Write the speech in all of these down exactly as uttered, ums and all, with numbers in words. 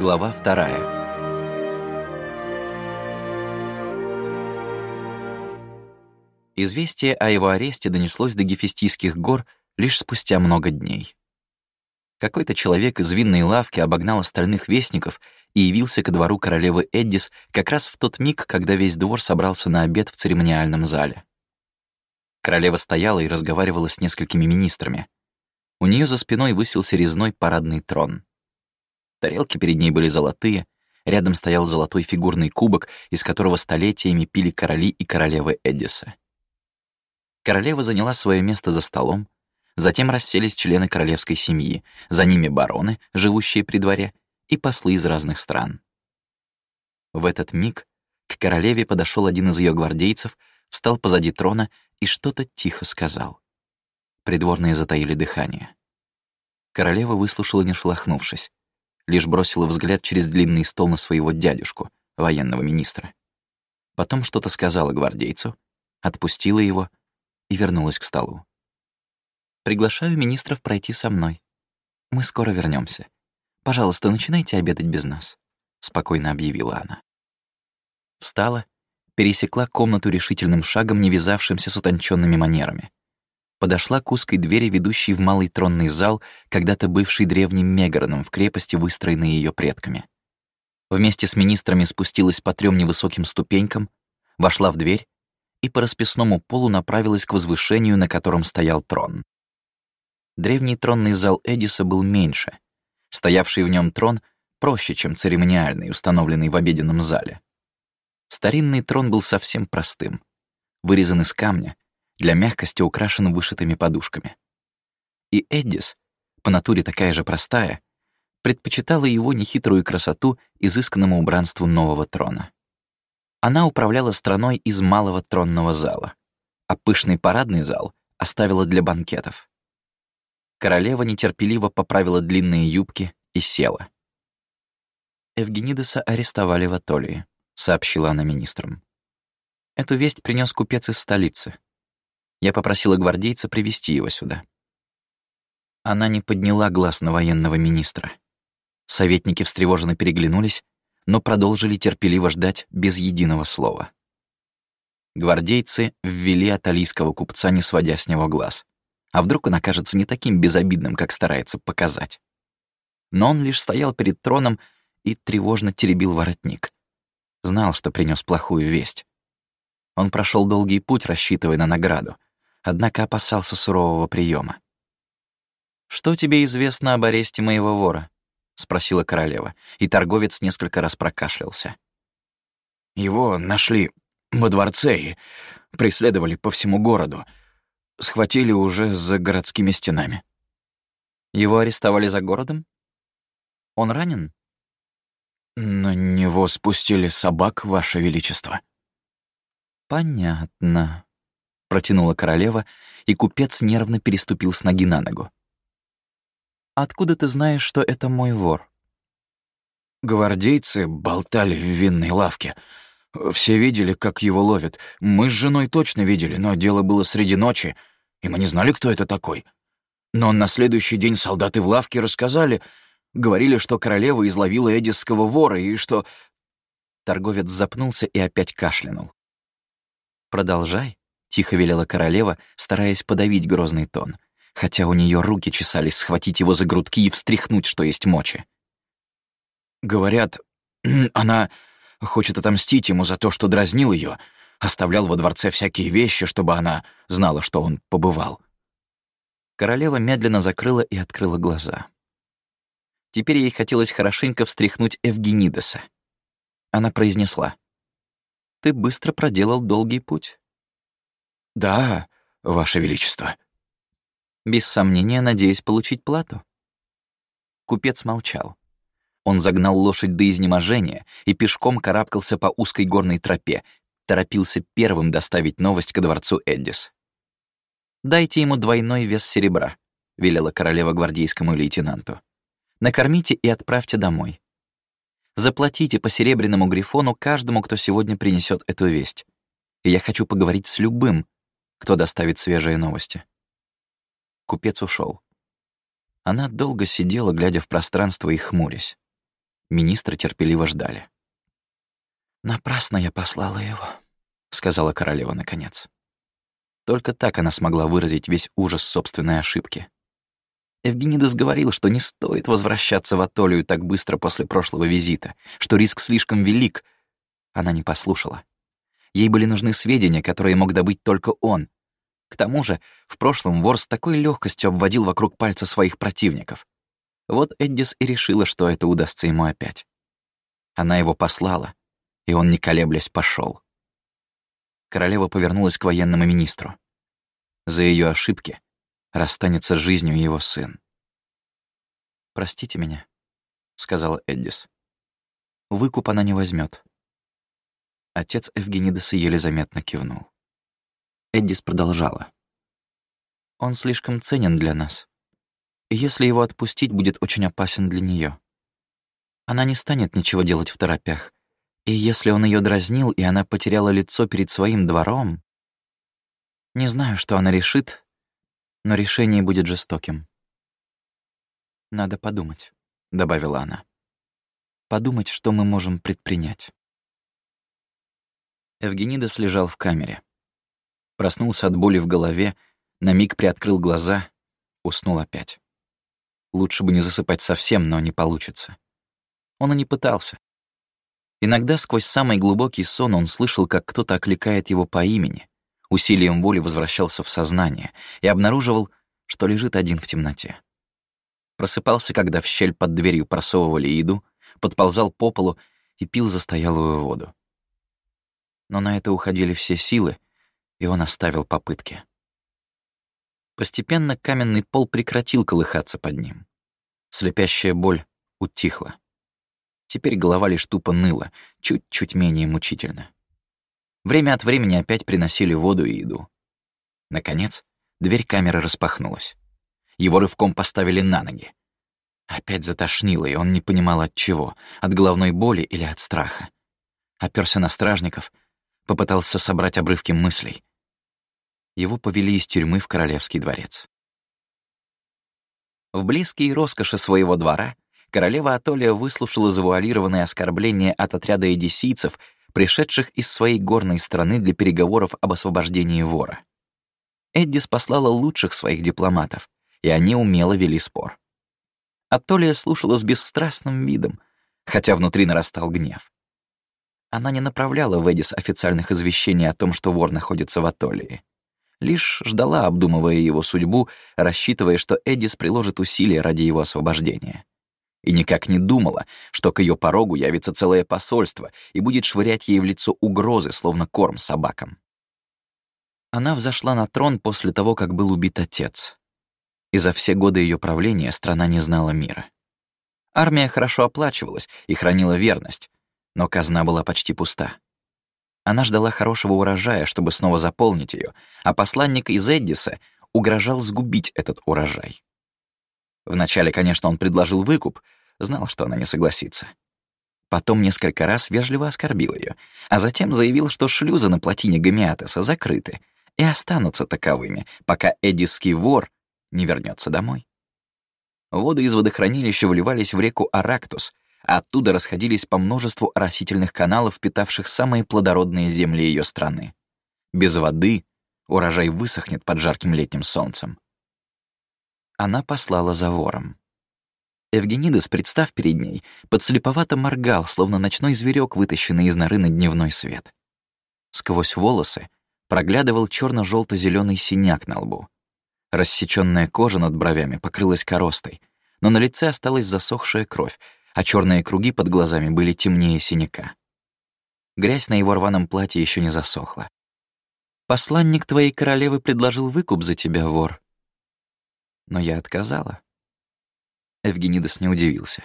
Глава вторая. Известие о его аресте донеслось до Гефестийских гор лишь спустя много дней. Какой-то человек из винной лавки обогнал остальных вестников и явился ко двору королевы Эддис как раз в тот миг, когда весь двор собрался на обед в церемониальном зале. Королева стояла и разговаривала с несколькими министрами. У нее за спиной высился резной парадный трон. Тарелки перед ней были золотые, рядом стоял золотой фигурный кубок, из которого столетиями пили короли и королевы Эддиса. Королева заняла свое место за столом, затем расселись члены королевской семьи, за ними бароны, живущие при дворе, и послы из разных стран. В этот миг к королеве подошел один из ее гвардейцев, встал позади трона и что-то тихо сказал. Придворные затаили дыхание. Королева выслушала, не шелохнувшись, лишь бросила взгляд через длинный стол на своего дядюшку, военного министра. Потом что-то сказала гвардейцу, отпустила его и вернулась к столу. «Приглашаю министров пройти со мной. Мы скоро вернемся. Пожалуйста, начинайте обедать без нас», — спокойно объявила она. Встала, пересекла комнату решительным шагом, не вязавшимся с утонченными манерами. Подошла к узкой двери, ведущей в малый тронный зал, когда-то бывший древним Мегароном в крепости, выстроенной ее предками. Вместе с министрами спустилась по трем невысоким ступенькам, вошла в дверь и по расписному полу направилась к возвышению, на котором стоял трон. Древний тронный зал Эддиса был меньше. Стоявший в нем трон проще, чем церемониальный, установленный в обеденном зале. Старинный трон был совсем простым, вырезан из камня, для мягкости украшен вышитыми подушками. И Эддис, по натуре такая же простая, предпочитала его нехитрую красоту изысканному убранству нового трона. Она управляла страной из малого тронного зала, а пышный парадный зал оставила для банкетов. Королева нетерпеливо поправила длинные юбки и села. «Эвгенидеса арестовали в Атолии», — сообщила она министрам. «Эту весть принес купец из столицы. Я попросила гвардейца привести его сюда». Она не подняла глаз на военного министра. Советники встревоженно переглянулись, но продолжили терпеливо ждать без единого слова. Гвардейцы ввели аталийского купца, не сводя с него глаз. А вдруг он окажется не таким безобидным, как старается показать? Но он лишь стоял перед троном и тревожно теребил воротник. Знал, что принес плохую весть. Он прошел долгий путь, рассчитывая на награду, однако опасался сурового приема. «Что тебе известно об аресте моего вора?» — спросила королева, и торговец несколько раз прокашлялся. «Его нашли во дворце и преследовали по всему городу. Схватили уже за городскими стенами». «Его арестовали за городом? Он ранен?» «На него спустили собак, Ваше Величество». «Понятно», — протянула королева, и купец нервно переступил с ноги на ногу. «Откуда ты знаешь, что это мой вор?» «Гвардейцы болтали в винной лавке. Все видели, как его ловят. Мы с женой точно видели, но дело было среди ночи, и мы не знали, кто это такой. Но на следующий день солдаты в лавке рассказали, говорили, что королева изловила эдисского вора, и что...» Торговец запнулся и опять кашлянул. «Продолжай», — тихо велела королева, стараясь подавить грозный тон, хотя у нее руки чесались схватить его за грудки и встряхнуть, что есть мочи. «Говорят, она хочет отомстить ему за то, что дразнил ее, оставлял во дворце всякие вещи, чтобы она знала, что он побывал». Королева медленно закрыла и открыла глаза. Теперь ей хотелось хорошенько встряхнуть Эвгенидеса. Она произнесла: «Ты быстро проделал долгий путь». «Да, Ваше Величество». «Без сомнения, надеясь получить плату». Купец молчал. Он загнал лошадь до изнеможения и пешком карабкался по узкой горной тропе, торопился первым доставить новость ко дворцу Эддис. «Дайте ему двойной вес серебра», — велела королева гвардейскому лейтенанту. «Накормите и отправьте домой. Заплатите по серебряному грифону каждому, кто сегодня принесет эту весть. И я хочу поговорить с любым, кто доставит свежие новости». Купец ушел. Она долго сидела, глядя в пространство и хмурясь. Министры терпеливо ждали. «Напрасно я послала его», — сказала королева наконец. Только так она смогла выразить весь ужас собственной ошибки. Эвгенидес говорил, что не стоит возвращаться в Атолию так быстро после прошлого визита, что риск слишком велик. Она не послушала. Ей были нужны сведения, которые мог добыть только он. К тому же, в прошлом вор с такой легкостью обводил вокруг пальца своих противников. Вот Эддис и решила, что это удастся ему опять. Она его послала, и он, не колеблясь, пошел. Королева повернулась к военному министру. За ее ошибки расстанется с жизнью его сын. «Простите меня», — сказала Эддис. «Выкуп она не возьмет. Отец Эвгенидеса еле заметно кивнул. Эддис продолжала. «Он слишком ценен для нас. И если его отпустить, будет очень опасен для нее. Она не станет ничего делать второпях. И если он ее дразнил, и она потеряла лицо перед своим двором... Не знаю, что она решит, но решение будет жестоким. Надо подумать», — добавила она. «Подумать, что мы можем предпринять». Эвгенидес лежал в камере. Проснулся от боли в голове, на миг приоткрыл глаза, уснул опять. Лучше бы не засыпать совсем, но не получится. Он и не пытался. Иногда сквозь самый глубокий сон он слышал, как кто-то окликает его по имени, усилием воли возвращался в сознание и обнаруживал, что лежит один в темноте. Просыпался, когда в щель под дверью просовывали еду, подползал по полу и пил застоялую воду. Но на это уходили все силы, и он оставил попытки. Постепенно каменный пол прекратил колыхаться под ним. Слепящая боль утихла. Теперь голова лишь тупо ныла, чуть-чуть менее мучительно. Время от времени опять приносили воду и еду. Наконец, дверь камеры распахнулась. Его рывком поставили на ноги. Опять затошнило, и он не понимал, от чего — от головной боли или от страха. Оперся на стражников, попытался собрать обрывки мыслей. Его повели из тюрьмы в Королевский дворец. В близкие роскоши своего двора королева Атолия выслушала завуалированные оскорбления от отряда эдиссийцев, пришедших из своей горной страны для переговоров об освобождении вора. Эддис послала лучших своих дипломатов, и они умело вели спор. Атолия слушала с бесстрастным видом, хотя внутри нарастал гнев. Она не направляла в Эдис официальных извещений о том, что вор находится в Атолии. Лишь ждала, обдумывая его судьбу, рассчитывая, что Эдис приложит усилия ради его освобождения. И никак не думала, что к ее порогу явится целое посольство и будет швырять ей в лицо угрозы, словно корм собакам. Она взошла на трон после того, как был убит отец. И за все годы ее правления страна не знала мира. Армия хорошо оплачивалась и хранила верность, но казна была почти пуста. Она ждала хорошего урожая, чтобы снова заполнить ее, а посланник из Эддиса угрожал сгубить этот урожай. Вначале, конечно, он предложил выкуп, знал, что она не согласится. Потом несколько раз вежливо оскорбил ее, а затем заявил, что шлюзы на плотине Гамиатеса закрыты и останутся таковыми, пока эдисский вор не вернется домой. Воды из водохранилища вливались в реку Арактус, а оттуда расходились по множеству оросительных каналов, питавших самые плодородные земли ее страны. Без воды урожай высохнет под жарким летним солнцем. Она послала за вором. Эвгенидес, представ перед ней, подслеповато моргал, словно ночной зверек, вытащенный из норы на дневной свет. Сквозь волосы проглядывал черно-желто-зеленый синяк на лбу. Рассечённая кожа над бровями покрылась коростой, но на лице осталась засохшая кровь, а черные круги под глазами были темнее синяка. Грязь на его рваном платье еще не засохла. «Посланник твоей королевы предложил выкуп за тебя, вор». Но я отказала. Эвгенидес не удивился.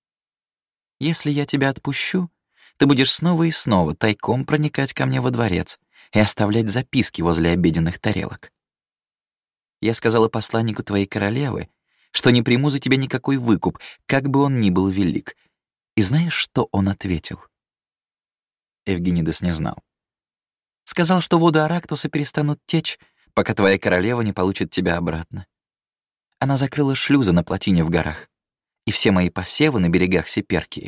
«Если я тебя отпущу, ты будешь снова и снова тайком проникать ко мне во дворец и оставлять записки возле обеденных тарелок. Я сказала посланнику твоей королевы, что не приму за тебя никакой выкуп, как бы он ни был велик. И знаешь, что он ответил?» Эвгенидес не знал. «Сказал, что воды Арактуса перестанут течь, пока твоя королева не получит тебя обратно. Она закрыла шлюзы на плотине в горах, и все мои посевы на берегах Сиперкии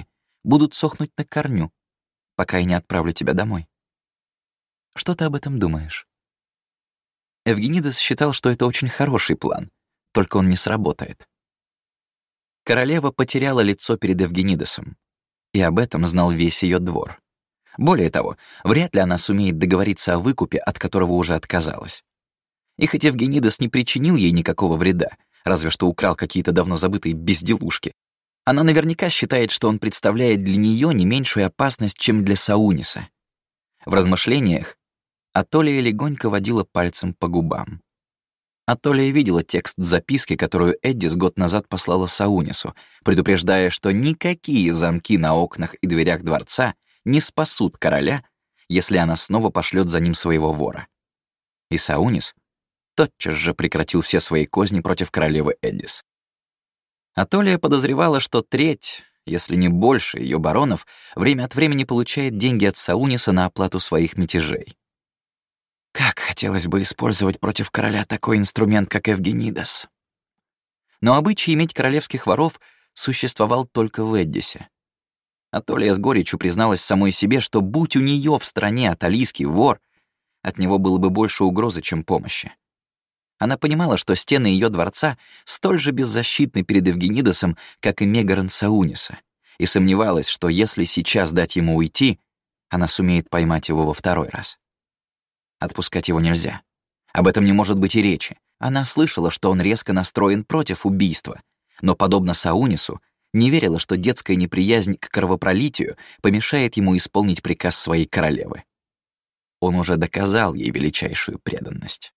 будут сохнуть на корню, пока я не отправлю тебя домой. Что ты об этом думаешь?» Эвгенидес считал, что это очень хороший план, только он не сработает. Королева потеряла лицо перед Эвгенидесом, и об этом знал весь ее двор. Более того, вряд ли она сумеет договориться о выкупе, от которого уже отказалась. И хоть Эвгенидес не причинил ей никакого вреда, разве что украл какие-то давно забытые безделушки, она наверняка считает, что он представляет для нее не меньшую опасность, чем для Сауниса. В размышлениях Атолия легонько водила пальцем по губам. Атолия видела текст записки, которую Эддис год назад послала Саунису, предупреждая, что никакие замки на окнах и дверях дворца не спасут короля, если она снова пошлет за ним своего вора. И Саунис тотчас же прекратил все свои козни против королевы Эддис. Атолия подозревала, что треть, если не больше, ее баронов время от времени получает деньги от Сауниса на оплату своих мятежей. Как хотелось бы использовать против короля такой инструмент, как Эвгенидес. Но обычай иметь королевских воров существовал только в Эддисе. Атолия с горечью призналась самой себе, что будь у нее в стране аталийский вор, от него было бы больше угрозы, чем помощи. Она понимала, что стены ее дворца столь же беззащитны перед Эвгенидесом, как и Мегарон Сауниса, и сомневалась, что если сейчас дать ему уйти, она сумеет поймать его во второй раз. Отпускать его нельзя. Об этом не может быть и речи. Она слышала, что он резко настроен против убийства, но, подобно Саунису, не верила, что детская неприязнь к кровопролитию помешает ему исполнить приказ своей королевы. Он уже доказал ей величайшую преданность.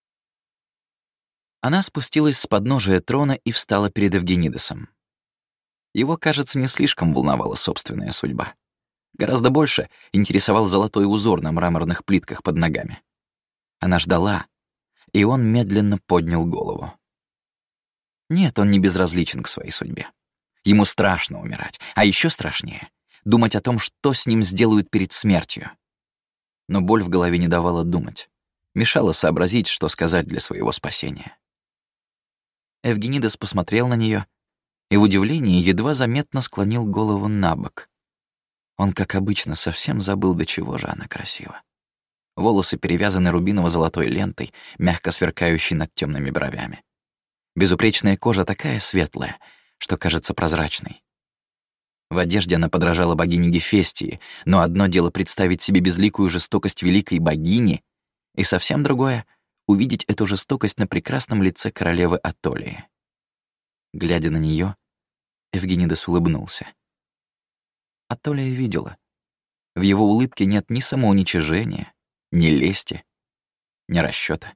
Она спустилась с подножия трона и встала перед Эвгенидесом. Его, кажется, не слишком волновала собственная судьба. Гораздо больше интересовал золотой узор на мраморных плитках под ногами. Она ждала, и он медленно поднял голову. Нет, он не безразличен к своей судьбе. Ему страшно умирать, а еще страшнее — думать о том, что с ним сделают перед смертью. Но боль в голове не давала думать, мешала сообразить, что сказать для своего спасения. Эвгенидес посмотрел на нее и в удивлении едва заметно склонил голову на бок. Он, как обычно, совсем забыл, до чего же она красива. Волосы перевязаны рубиново-золотой лентой, мягко сверкающей над темными бровями. Безупречная кожа такая светлая, что кажется прозрачной. В одежде она подражала богине Гефестии, но одно дело представить себе безликую жестокость великой богини, и совсем другое — увидеть эту жестокость на прекрасном лице королевы Атолии. Глядя на нее, Эвгенидес улыбнулся. Атолия видела. В его улыбке нет ни самоуничижения, ни лести, ни расчёта.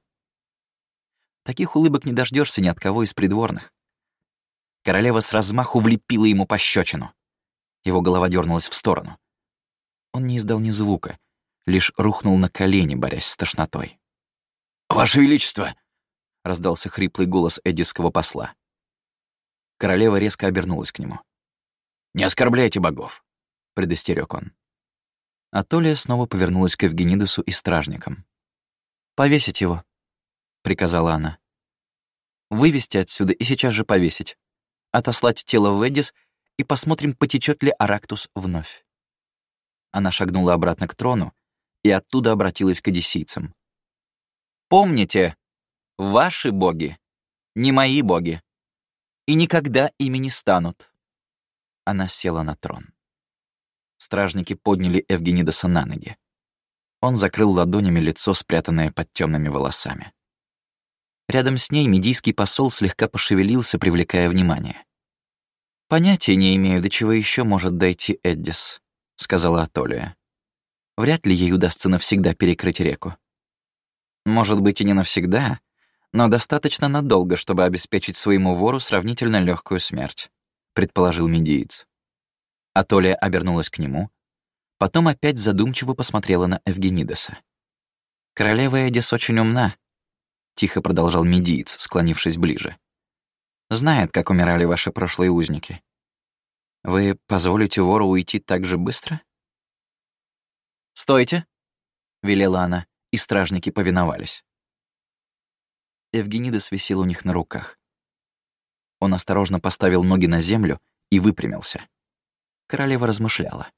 Таких улыбок не дождешься ни от кого из придворных. Королева с размаху влепила ему пощечину. Его голова дернулась в сторону. Он не издал ни звука, лишь рухнул на колени, борясь с тошнотой. «Ваше Величество!» — раздался хриплый голос эддисского посла. Королева резко обернулась к нему. «Не оскорбляйте богов!» — предостерег он. Атолия снова повернулась к Эвгенидесу и стражникам. «Повесить его», — приказала она. «Вывести отсюда и сейчас же повесить. Отослать тело в Эддис и посмотрим, потечет ли Арактус вновь». Она шагнула обратно к трону и оттуда обратилась к одиссийцам. «Помните, ваши боги не мои боги, и никогда ими не станут». Она села на трон. Стражники подняли Эвгенидеса на ноги. Он закрыл ладонями лицо, спрятанное под темными волосами. Рядом с ней медийский посол слегка пошевелился, привлекая внимание. «Понятия не имею, до чего еще может дойти Эддис», — сказала Атолия. «Вряд ли ей удастся навсегда перекрыть реку. Может быть, и не навсегда, но достаточно надолго, чтобы обеспечить своему вору сравнительно легкую смерть», — предположил медиец. Атолия обернулась к нему, потом опять задумчиво посмотрела на Эвгенидеса. «Королева Эддис очень умна», — тихо продолжал медиец, склонившись ближе. «Знает, как умирали ваши прошлые узники. Вы позволите вору уйти так же быстро?» «Стойте!» — велела она, и стражники повиновались. Эвгенидес висел у них на руках. Он осторожно поставил ноги на землю и выпрямился. Королева размышляла.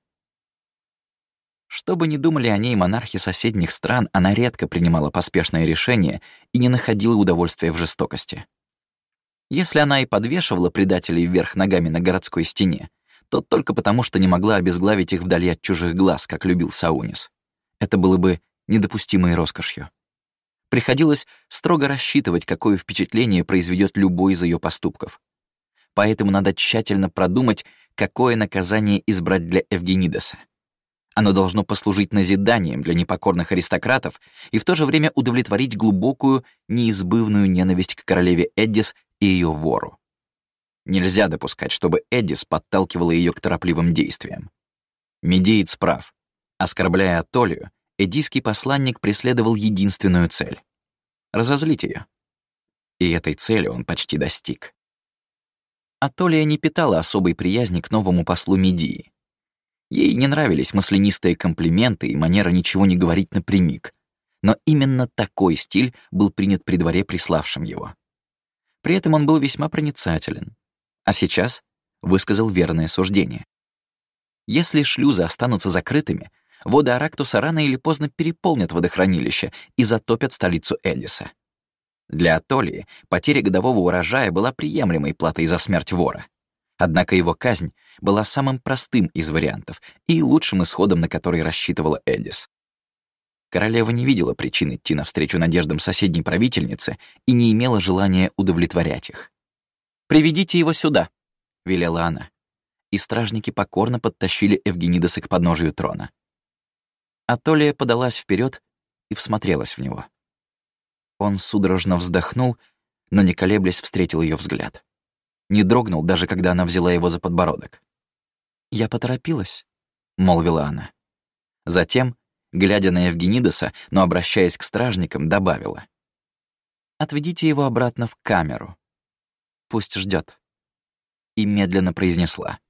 Что бы ни думали о ней монархи соседних стран, она редко принимала поспешные решения и не находила удовольствия в жестокости. Если она и подвешивала предателей вверх ногами на городской стене, то только потому, что не могла обезглавить их вдали от чужих глаз, как любил Саунис. Это было бы недопустимой роскошью. Приходилось строго рассчитывать, какое впечатление произведет любой из ее поступков. Поэтому надо тщательно продумать, какое наказание избрать для Эвгенидеса. Оно должно послужить назиданием для непокорных аристократов и в то же время удовлетворить глубокую, неизбывную ненависть к королеве Эддис и ее вору. Нельзя допускать, чтобы Эддис подталкивала ее к торопливым действиям. Медеец прав. Оскорбляя Атолию, эддийский посланник преследовал единственную цель — разозлить ее. И этой цели он почти достиг. Атолия не питала особой приязни к новому послу Медии. Ей не нравились маслянистые комплименты и манера ничего не говорить напрямик, но именно такой стиль был принят при дворе, приславшим его. При этом он был весьма проницателен, а сейчас высказал верное суждение. Если шлюзы останутся закрытыми, воды Арактуса рано или поздно переполнят водохранилище и затопят столицу Эддиса. Для Атолии потеря годового урожая была приемлемой платой за смерть вора. Однако его казнь была самым простым из вариантов и лучшим исходом, на который рассчитывала Эддис. Королева не видела причин идти навстречу надеждам соседней правительницы и не имела желания удовлетворять их. «Приведите его сюда», — велела она. И стражники покорно подтащили Эвгенидеса к подножию трона. Атолия подалась вперед и всмотрелась в него. Он судорожно вздохнул, но, не колеблясь, встретил ее взгляд. Не дрогнул, даже когда она взяла его за подбородок. «Я поторопилась», — молвила она. Затем, глядя на Эвгенидеса, но обращаясь к стражникам, добавила: «Отведите его обратно в камеру. Пусть ждет». И медленно произнесла: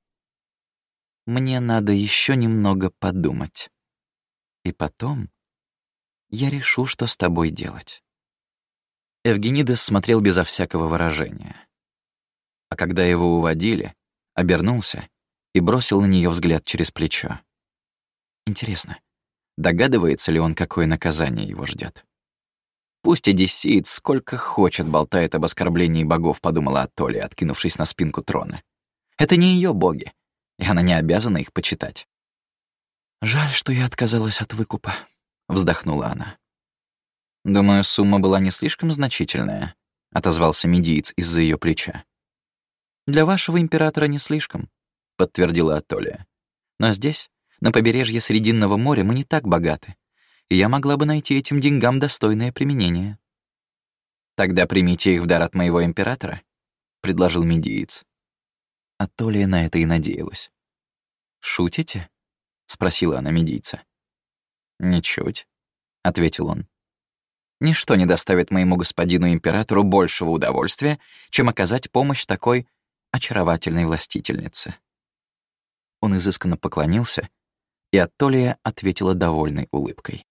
«Мне надо еще немного подумать. И потом я решу, что с тобой делать». Эвгенидес смотрел безо всякого выражения. А когда его уводили, обернулся и бросил на нее взгляд через плечо. Интересно, догадывается ли он, какое наказание его ждет? «Пусть одиссеец сколько хочет болтает об оскорблении богов», — подумала Атолия, откинувшись на спинку трона. «Это не ее боги, и она не обязана их почитать». «Жаль, что я отказалась от выкупа», — вздохнула она. «Думаю, сумма была не слишком значительная», — отозвался медиец из-за ее плеча. «Для вашего императора не слишком», — подтвердила Атолия. «Но здесь, на побережье Срединного моря, мы не так богаты, и я могла бы найти этим деньгам достойное применение». «Тогда примите их в дар от моего императора», — предложил медиец. Атолия на это и надеялась. «Шутите?» — спросила она медийца. «Ничуть», — ответил он. «Ничто не доставит моему господину-императору большего удовольствия, чем оказать помощь такой очаровательной властительнице». Он изысканно поклонился, и Атолия ответила довольной улыбкой.